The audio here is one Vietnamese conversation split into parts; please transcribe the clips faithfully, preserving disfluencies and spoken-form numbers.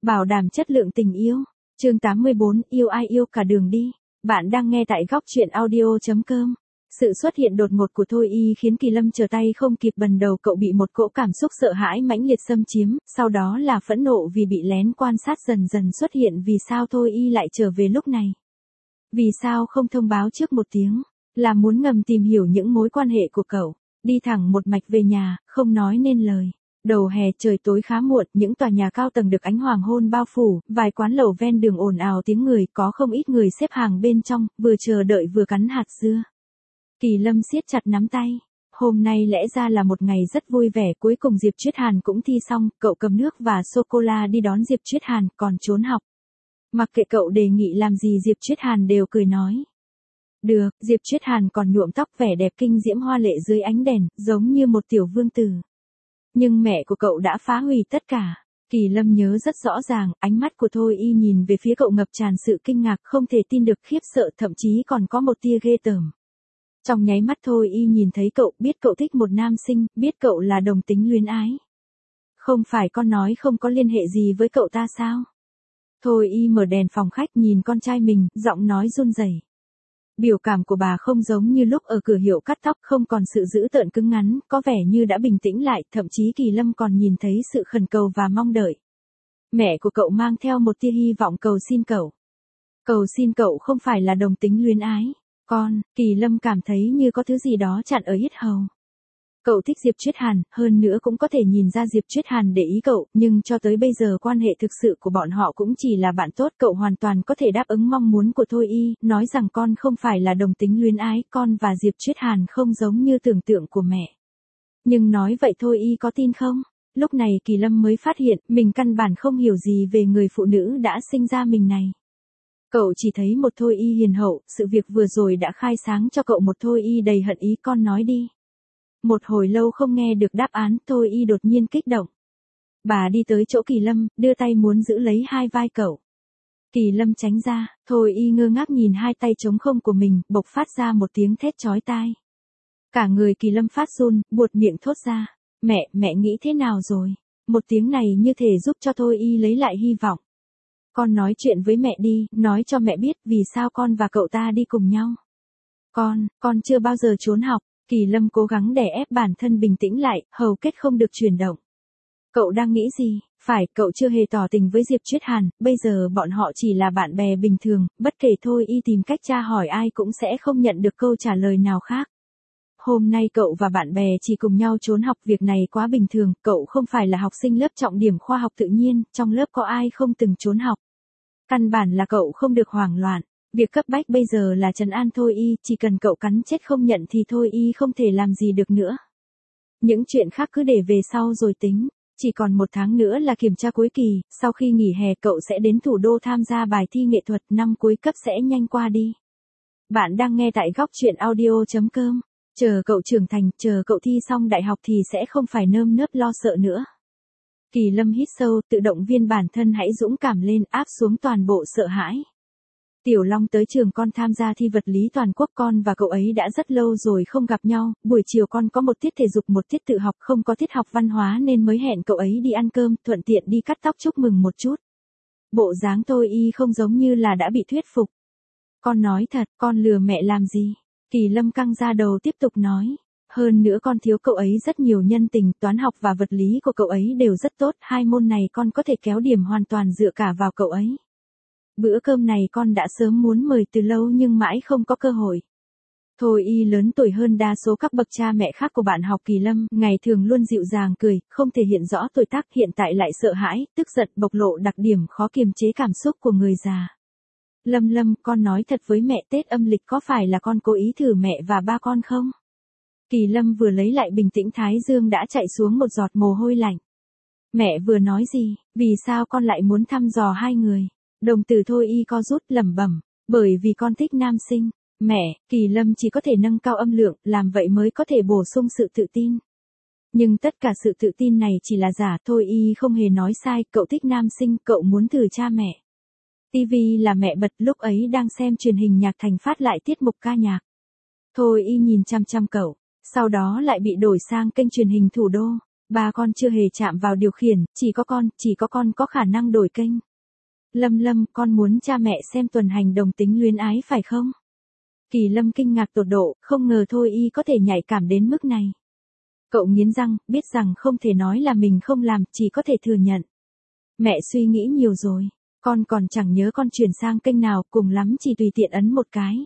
Bảo đảm chất lượng tình yêu. Chương tám mươi bốn, yêu ai yêu cả đường đi. Bạn đang nghe tại góc truyện audio chấm com. Sự xuất hiện đột ngột của Thôi Y khiến Kỳ Lâm trở tay không kịp, bần đầu cậu bị một cỗ cảm xúc sợ hãi mãnh liệt xâm chiếm, sau đó là phẫn nộ vì bị lén quan sát dần dần xuất hiện. Vì sao Thôi Y lại trở về lúc này? Vì sao không thông báo trước một tiếng? Là muốn ngầm tìm hiểu những mối quan hệ của cậu, đi thẳng một mạch về nhà, không nói nên lời. Đầu hè trời tối khá muộn, những tòa nhà cao tầng được ánh hoàng hôn bao phủ, vài quán lẩu ven đường ồn ào tiếng người, có không ít người xếp hàng bên trong, vừa chờ đợi vừa cắn hạt dưa. Kỳ Lâm siết chặt nắm tay. Hôm nay lẽ ra là một ngày rất vui vẻ, cuối cùng Diệp Chuyết Hàn cũng thi xong, cậu cầm nước và sô-cô-la đi đón Diệp Chuyết Hàn, còn trốn học. Mặc kệ cậu đề nghị làm gì Diệp Chuyết Hàn đều cười nói. Được, Diệp Chuyết Hàn còn nhuộm tóc vẻ đẹp kinh diễm hoa lệ dưới ánh đèn, giống như một tiểu vương tử. Nhưng mẹ của cậu đã phá hủy tất cả. Kỳ Lâm nhớ rất rõ ràng, ánh mắt của Thôi Y nhìn về phía cậu ngập tràn sự kinh ngạc, không thể tin được, khiếp sợ, thậm chí còn có một tia ghê tởm. Trong nháy mắt Thôi Y nhìn thấy cậu, biết cậu thích một nam sinh, biết cậu là đồng tính luyến ái. Không phải con nói không có liên hệ gì với cậu ta sao? Thôi Y mở đèn phòng khách nhìn con trai mình, giọng nói run rẩy. Biểu cảm của bà không giống như lúc ở cửa hiệu cắt tóc, không còn sự dữ tợn cứng ngắn, có vẻ như đã bình tĩnh lại, thậm chí Kỳ Lâm còn nhìn thấy sự khẩn cầu và mong đợi. Mẹ của cậu mang theo một tia hy vọng cầu xin cậu. Cầu xin cậu không phải là đồng tính luyến ái. Con, Kỳ Lâm cảm thấy như có thứ gì đó chặn ở yết hầu. Cậu thích Diệp Chuyết Hàn, hơn nữa cũng có thể nhìn ra Diệp Chuyết Hàn để ý cậu, nhưng cho tới bây giờ quan hệ thực sự của bọn họ cũng chỉ là bạn tốt. Cậu hoàn toàn có thể đáp ứng mong muốn của Thôi Y, nói rằng con không phải là đồng tính luyến ái, con và Diệp Chuyết Hàn không giống như tưởng tượng của mẹ. Nhưng nói vậy Thôi Y có tin không? Lúc này Kỳ Lâm mới phát hiện, mình căn bản không hiểu gì về người phụ nữ đã sinh ra mình này. Cậu chỉ thấy một Thôi Y hiền hậu, sự việc vừa rồi đã khai sáng cho cậu một Thôi Y đầy hận ý. Con nói đi. Một hồi lâu không nghe được đáp án, Thôi Y đột nhiên kích động. Bà đi tới chỗ Kỳ Lâm, đưa tay muốn giữ lấy hai vai cậu. Kỳ Lâm tránh ra, Thôi Y ngơ ngác nhìn hai tay trống không của mình, bộc phát ra một tiếng thét chói tai. Cả người Kỳ Lâm phát run, buột miệng thốt ra. Mẹ, mẹ nghĩ thế nào rồi? Một tiếng này như thể giúp cho Thôi Y lấy lại hy vọng. Con nói chuyện với mẹ đi, nói cho mẹ biết vì sao con và cậu ta đi cùng nhau. Con, con chưa bao giờ trốn học. Kỳ Lâm cố gắng đè ép bản thân bình tĩnh lại, hầu kết không được chuyển động. Cậu đang nghĩ gì? Phải, cậu chưa hề tỏ tình với Diệp Chuyết Hàn, bây giờ bọn họ chỉ là bạn bè bình thường, bất kể Thôi Y tìm cách tra hỏi ai cũng sẽ không nhận được câu trả lời nào khác. Hôm nay cậu và bạn bè chỉ cùng nhau trốn học, việc này quá bình thường, cậu không phải là học sinh lớp trọng điểm khoa học tự nhiên, trong lớp có ai không từng trốn học. Căn bản là cậu không được hoảng loạn. Việc cấp bách bây giờ là trấn an Thôi Y, chỉ cần cậu cắn chết không nhận thì Thôi Y không thể làm gì được nữa. Những chuyện khác cứ để về sau rồi tính. Chỉ còn một tháng nữa là kiểm tra cuối kỳ, sau khi nghỉ hè cậu sẽ đến thủ đô tham gia bài thi nghệ thuật, năm cuối cấp sẽ nhanh qua đi. Bạn đang nghe tại góc truyện audio chấm com. Chờ cậu trưởng thành, chờ cậu thi xong đại học thì sẽ không phải nơm nớp lo sợ nữa. Kỳ Lâm hít sâu, tự động viên bản thân hãy dũng cảm lên, áp xuống toàn bộ sợ hãi. Tiểu Long tới trường con tham gia thi vật lý toàn quốc, con và cậu ấy đã rất lâu rồi không gặp nhau, buổi chiều con có một tiết thể dục một tiết tự học, không có tiết học văn hóa nên mới hẹn cậu ấy đi ăn cơm, thuận tiện đi cắt tóc chúc mừng một chút. Bộ dáng Thôi Y không giống như là đã bị thuyết phục. Con nói thật, con lừa mẹ làm gì? Kỳ Lâm căng ra đầu tiếp tục nói. Hơn nữa con thiếu cậu ấy rất nhiều nhân tình, toán học và vật lý của cậu ấy đều rất tốt, hai môn này con có thể kéo điểm hoàn toàn dựa cả vào cậu ấy. Bữa cơm này con đã sớm muốn mời từ lâu nhưng mãi không có cơ hội. Thôi Y lớn tuổi hơn đa số các bậc cha mẹ khác của bạn học Kỳ Lâm, ngày thường luôn dịu dàng cười, không thể hiện rõ tuổi tác, hiện tại lại sợ hãi, tức giận, bộc lộ đặc điểm khó kiềm chế cảm xúc của người già. Lâm Lâm, con nói thật với mẹ, Tết âm lịch có phải là con cố ý thử mẹ và ba con không? Kỳ Lâm vừa lấy lại bình tĩnh, thái dương đã chạy xuống một giọt mồ hôi lạnh. Mẹ vừa nói gì, vì sao con lại muốn thăm dò hai người? Đồng tử Thôi Y co rút, lẩm bẩm, bởi vì con thích nam sinh. Mẹ, Kỳ Lâm chỉ có thể nâng cao âm lượng, làm vậy mới có thể bổ sung sự tự tin. Nhưng tất cả sự tự tin này chỉ là giả, Thôi Y không hề nói sai, cậu thích nam sinh, cậu muốn thử cha mẹ. ti vi là mẹ bật, lúc ấy đang xem truyền hình nhạc thành phát lại tiết mục ca nhạc. Thôi Y nhìn chăm chăm cậu, sau đó lại bị đổi sang kênh truyền hình Thủ đô. Ba con chưa hề chạm vào điều khiển, chỉ có con, chỉ có con có khả năng đổi kênh. Lâm Lâm, con muốn cha mẹ xem tuần hành đồng tính luyến ái phải không? Kỳ Lâm kinh ngạc tột độ, không ngờ Thôi Y có thể nhạy cảm đến mức này. Cậu nghiến răng, biết rằng không thể nói là mình không làm, chỉ có thể thừa nhận. Mẹ suy nghĩ nhiều rồi, con còn chẳng nhớ con chuyển sang kênh nào, cùng lắm chỉ tùy tiện ấn một cái.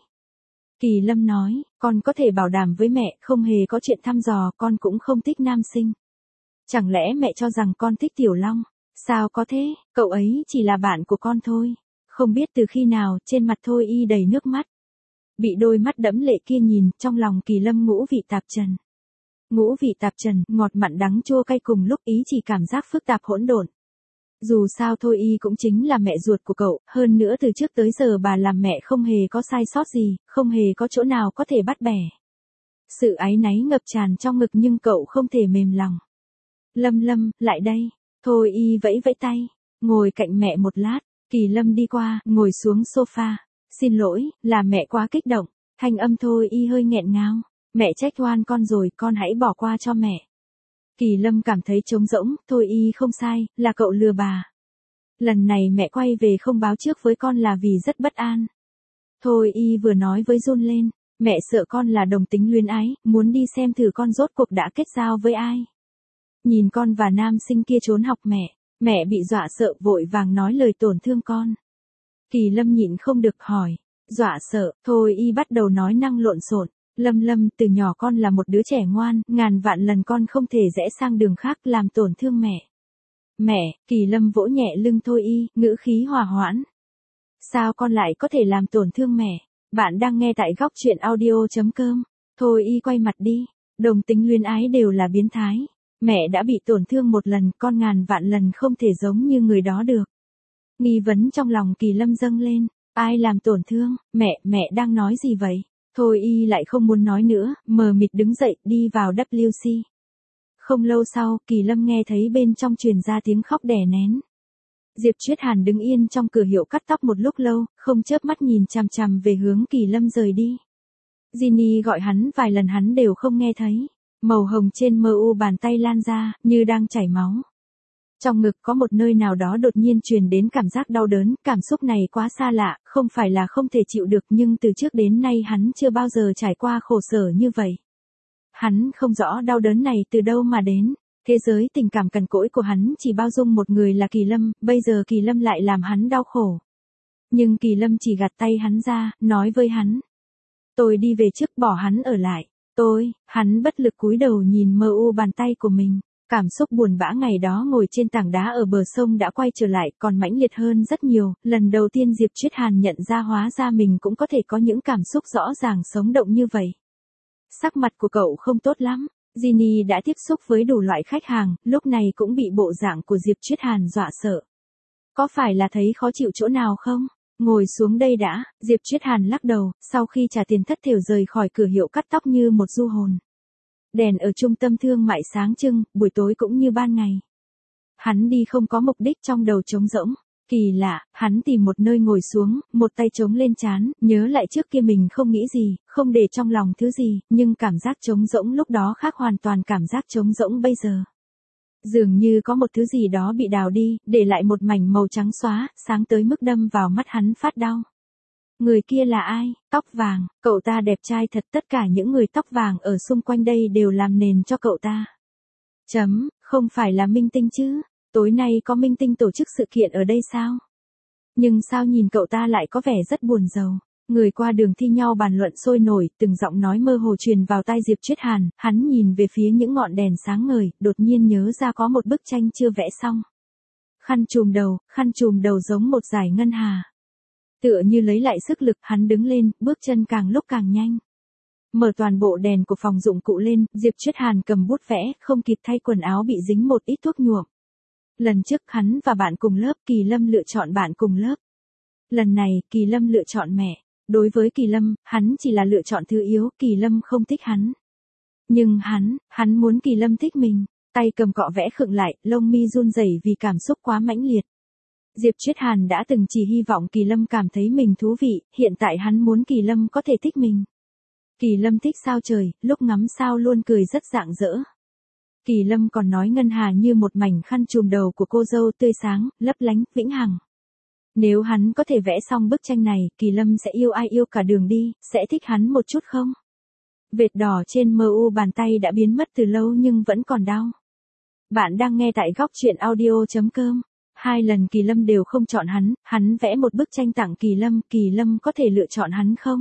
Kỳ Lâm nói, con có thể bảo đảm với mẹ, không hề có chuyện thăm dò, con cũng không thích nam sinh. Chẳng lẽ mẹ cho rằng con thích Tiểu Long? Sao có thế, cậu ấy chỉ là bạn của con thôi. Không biết từ khi nào, trên mặt Thôi Y đầy nước mắt. Bị đôi mắt đẫm lệ kia nhìn, trong lòng Kỳ Lâm ngũ vị tạp trần. Ngũ vị tạp trần, ngọt mặn đắng chua cay cùng lúc, ý chỉ cảm giác phức tạp hỗn độn. Dù sao Thôi Y cũng chính là mẹ ruột của cậu, hơn nữa từ trước tới giờ bà làm mẹ không hề có sai sót gì, không hề có chỗ nào có thể bắt bẻ. Sự áy náy ngập tràn trong ngực nhưng cậu không thể mềm lòng. Lâm Lâm, lại đây. Thôi Y vẫy vẫy tay, ngồi cạnh mẹ một lát. Kỳ Lâm đi qua, ngồi xuống sofa. Xin lỗi, là mẹ quá kích động. Thanh âm Thôi Y hơi nghẹn ngào. Mẹ trách oan con rồi, con hãy bỏ qua cho mẹ. Kỳ Lâm cảm thấy trống rỗng, Thôi Y không sai, là cậu lừa bà. Lần này mẹ quay về không báo trước với con là vì rất bất an. Thôi Y vừa nói với run lên, mẹ sợ con là đồng tính luyến ái, muốn đi xem thử con rốt cuộc đã kết giao với ai. Nhìn con và nam sinh kia trốn học mẹ, mẹ bị dọa sợ vội vàng nói lời tổn thương con. Kỳ Lâm nhịn không được hỏi, dọa sợ, Thôi Y bắt đầu nói năng lộn xộn. Lâm Lâm, từ nhỏ con là một đứa trẻ ngoan, ngàn vạn lần con không thể rẽ sang đường khác làm tổn thương mẹ. Mẹ, Kỳ Lâm vỗ nhẹ lưng Thôi Y, ngữ khí hòa hoãn. Sao con lại có thể làm tổn thương mẹ? Bạn đang nghe tại góc truyện audio chấm com. Thôi Y quay mặt đi, đồng tính luyến ái đều là biến thái. Mẹ đã bị tổn thương một lần, con ngàn vạn lần không thể giống như người đó được. Nghi vấn trong lòng Kỳ Lâm dâng lên, ai làm tổn thương, mẹ, mẹ đang nói gì vậy? Thôi Y lại không muốn nói nữa, mờ mịt đứng dậy, đi vào W C. Không lâu sau, Kỳ Lâm nghe thấy bên trong truyền ra tiếng khóc đè nén. Diệp Chuyết Hàn đứng yên trong cửa hiệu cắt tóc một lúc lâu, không chớp mắt nhìn chằm chằm về hướng Kỳ Lâm rời đi. Ginny gọi hắn vài lần hắn đều không nghe thấy. Màu hồng trên mờ u bàn tay lan ra, như đang chảy máu. Trong ngực có một nơi nào đó đột nhiên truyền đến cảm giác đau đớn, cảm xúc này quá xa lạ, không phải là không thể chịu được nhưng từ trước đến nay hắn chưa bao giờ trải qua khổ sở như vậy. Hắn không rõ đau đớn này từ đâu mà đến, thế giới tình cảm cằn cỗi của hắn chỉ bao dung một người là Kỳ Lâm, bây giờ Kỳ Lâm lại làm hắn đau khổ. Nhưng Kỳ Lâm chỉ gạt tay hắn ra, nói với hắn. Tôi đi về trước, bỏ hắn ở lại. Tôi, hắn bất lực cúi đầu nhìn mờ u bàn tay của mình. Cảm xúc buồn bã ngày đó ngồi trên tảng đá ở bờ sông đã quay trở lại, còn mãnh liệt hơn rất nhiều. Lần đầu tiên Diệp Chuyết Hàn nhận ra hóa ra mình cũng có thể có những cảm xúc rõ ràng sống động như vậy. Sắc mặt của cậu không tốt lắm. Ginny đã tiếp xúc với đủ loại khách hàng, lúc này cũng bị bộ dạng của Diệp Chuyết Hàn dọa sợ. Có phải là thấy khó chịu chỗ nào không? Ngồi xuống đây đã, Diệp Chuyết Hàn lắc đầu, sau khi trả tiền thất thểu rời khỏi cửa hiệu cắt tóc như một du hồn. Đèn ở trung tâm thương mại sáng trưng, buổi tối cũng như ban ngày. Hắn đi không có mục đích, trong đầu trống rỗng. Kỳ lạ, hắn tìm một nơi ngồi xuống, một tay chống lên trán, nhớ lại trước kia mình không nghĩ gì, không để trong lòng thứ gì, nhưng cảm giác trống rỗng lúc đó khác hoàn toàn cảm giác trống rỗng bây giờ. Dường như có một thứ gì đó bị đào đi, để lại một mảnh màu trắng xóa, sáng tới mức đâm vào mắt hắn phát đau. Người kia là ai? Tóc vàng, cậu ta đẹp trai thật, tất cả những người tóc vàng ở xung quanh đây đều làm nền cho cậu ta. Chấm, không phải là minh tinh chứ? Tối nay có minh tinh tổ chức sự kiện ở đây sao? Nhưng sao nhìn cậu ta lại có vẻ rất buồn rầu. Người qua đường thi nhau bàn luận sôi nổi, từng giọng nói mơ hồ truyền vào tai Diệp Chuyết Hàn, hắn nhìn về phía những ngọn đèn sáng ngời, đột nhiên nhớ ra có một bức tranh chưa vẽ xong. Khăn trùm đầu, khăn trùm đầu giống một dải ngân hà. Tựa như lấy lại sức lực, hắn đứng lên, bước chân càng lúc càng nhanh. Mở toàn bộ đèn của phòng dụng cụ lên, Diệp Chuyết Hàn cầm bút vẽ, không kịp thay quần áo bị dính một ít thuốc nhuộm. Lần trước hắn và bạn cùng lớp, Kỳ Lâm lựa chọn bạn cùng lớp. Lần này, Kỳ Lâm lựa chọn mẹ. Đối với Kỳ Lâm, hắn chỉ là lựa chọn thứ yếu, Kỳ Lâm không thích hắn. Nhưng hắn, hắn muốn Kỳ Lâm thích mình. Tay cầm cọ vẽ khựng lại, lông mi run rẩy vì cảm xúc quá mãnh liệt. Diệp Chuyết Hàn đã từng chỉ hy vọng Kỳ Lâm cảm thấy mình thú vị, hiện tại hắn muốn Kỳ Lâm có thể thích mình. Kỳ Lâm thích sao trời, lúc ngắm sao luôn cười rất rạng rỡ. Kỳ Lâm còn nói Ngân Hà như một mảnh khăn trùm đầu của cô dâu tươi sáng, lấp lánh, vĩnh hằng. Nếu hắn có thể vẽ xong bức tranh này, Kỳ Lâm sẽ yêu ai yêu cả đường đi, sẽ thích hắn một chút không? Vệt đỏ trên mờ u bàn tay đã biến mất từ lâu nhưng vẫn còn đau. Bạn đang nghe tại góc truyện audio chấm com. Hai lần Kỳ Lâm đều không chọn hắn, hắn vẽ một bức tranh tặng Kỳ Lâm, Kỳ Lâm có thể lựa chọn hắn không?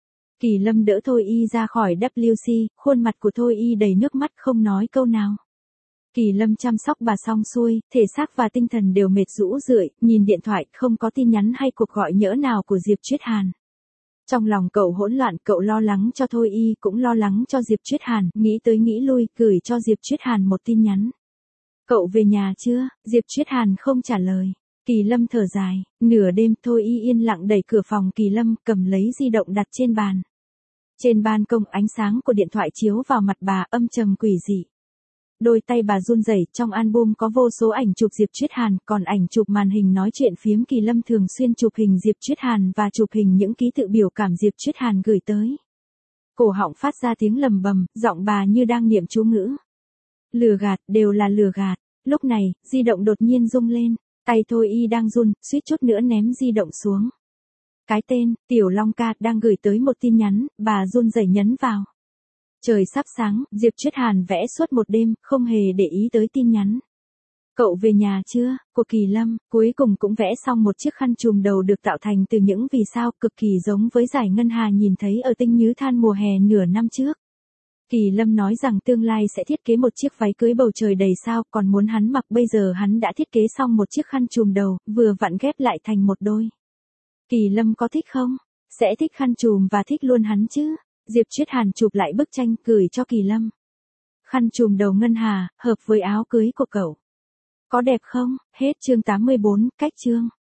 Kỳ Lâm đỡ Thôi Y ra khỏi vê kép xê, khuôn mặt của Thôi Y đầy nước mắt không nói câu nào. Kỳ Lâm chăm sóc bà xong xuôi, thể xác và tinh thần đều mệt rũ rượi, nhìn điện thoại không có tin nhắn hay cuộc gọi nhỡ nào của Diệp Chuyết Hàn. Trong lòng cậu hỗn loạn, cậu lo lắng cho Thôi Y cũng lo lắng cho Diệp Chuyết Hàn, nghĩ tới nghĩ lui, gửi cho Diệp Chuyết Hàn một tin nhắn. Cậu về nhà chưa? Diệp Chuyết Hàn không trả lời. Kỳ Lâm thở dài, nửa đêm Thôi Y yên lặng đẩy cửa phòng Kỳ Lâm, cầm lấy di động đặt trên bàn. Trên ban công ánh sáng của điện thoại chiếu vào mặt bà âm trầm quỷ dị. Đôi tay bà run rẩy, trong album có vô số ảnh chụp Diệp Chuyết Hàn, còn ảnh chụp màn hình nói chuyện phiếm Kỳ Lâm thường xuyên chụp hình Diệp Chuyết Hàn và chụp hình những ký tự biểu cảm Diệp Chuyết Hàn gửi tới. Cổ họng phát ra tiếng lầm bầm, giọng bà như đang niệm chú ngữ. Lừa gạt, đều là lừa gạt. Lúc này, di động đột nhiên rung lên, tay Thôi Y đang run, suýt chút nữa ném di động xuống. Cái tên, Tiểu Long ca, đang gửi tới một tin nhắn, bà run rẩy nhấn vào. Trời sắp sáng, Diệp Chuyết Hàn vẽ suốt một đêm, không hề để ý tới tin nhắn. Cậu về nhà chưa? Của Kỳ Lâm, cuối cùng cũng vẽ xong một chiếc khăn trùm đầu được tạo thành từ những vì sao cực kỳ giống với dải Ngân Hà nhìn thấy ở Tinh Nhứ Than mùa hè nửa năm trước. Kỳ Lâm nói rằng tương lai sẽ thiết kế một chiếc váy cưới bầu trời đầy sao, còn muốn hắn mặc bây giờ hắn đã thiết kế xong một chiếc khăn trùm đầu, vừa vặn ghép lại thành một đôi. Kỳ Lâm có thích không? Sẽ thích khăn trùm và thích luôn hắn chứ? Diệp Chuyết Hàn chụp lại bức tranh gửi cho Kỳ Lâm. Khăn trùm đầu Ngân Hà, hợp với áo cưới của cậu. Có đẹp không? Hết chương tám mươi bốn, cách chương.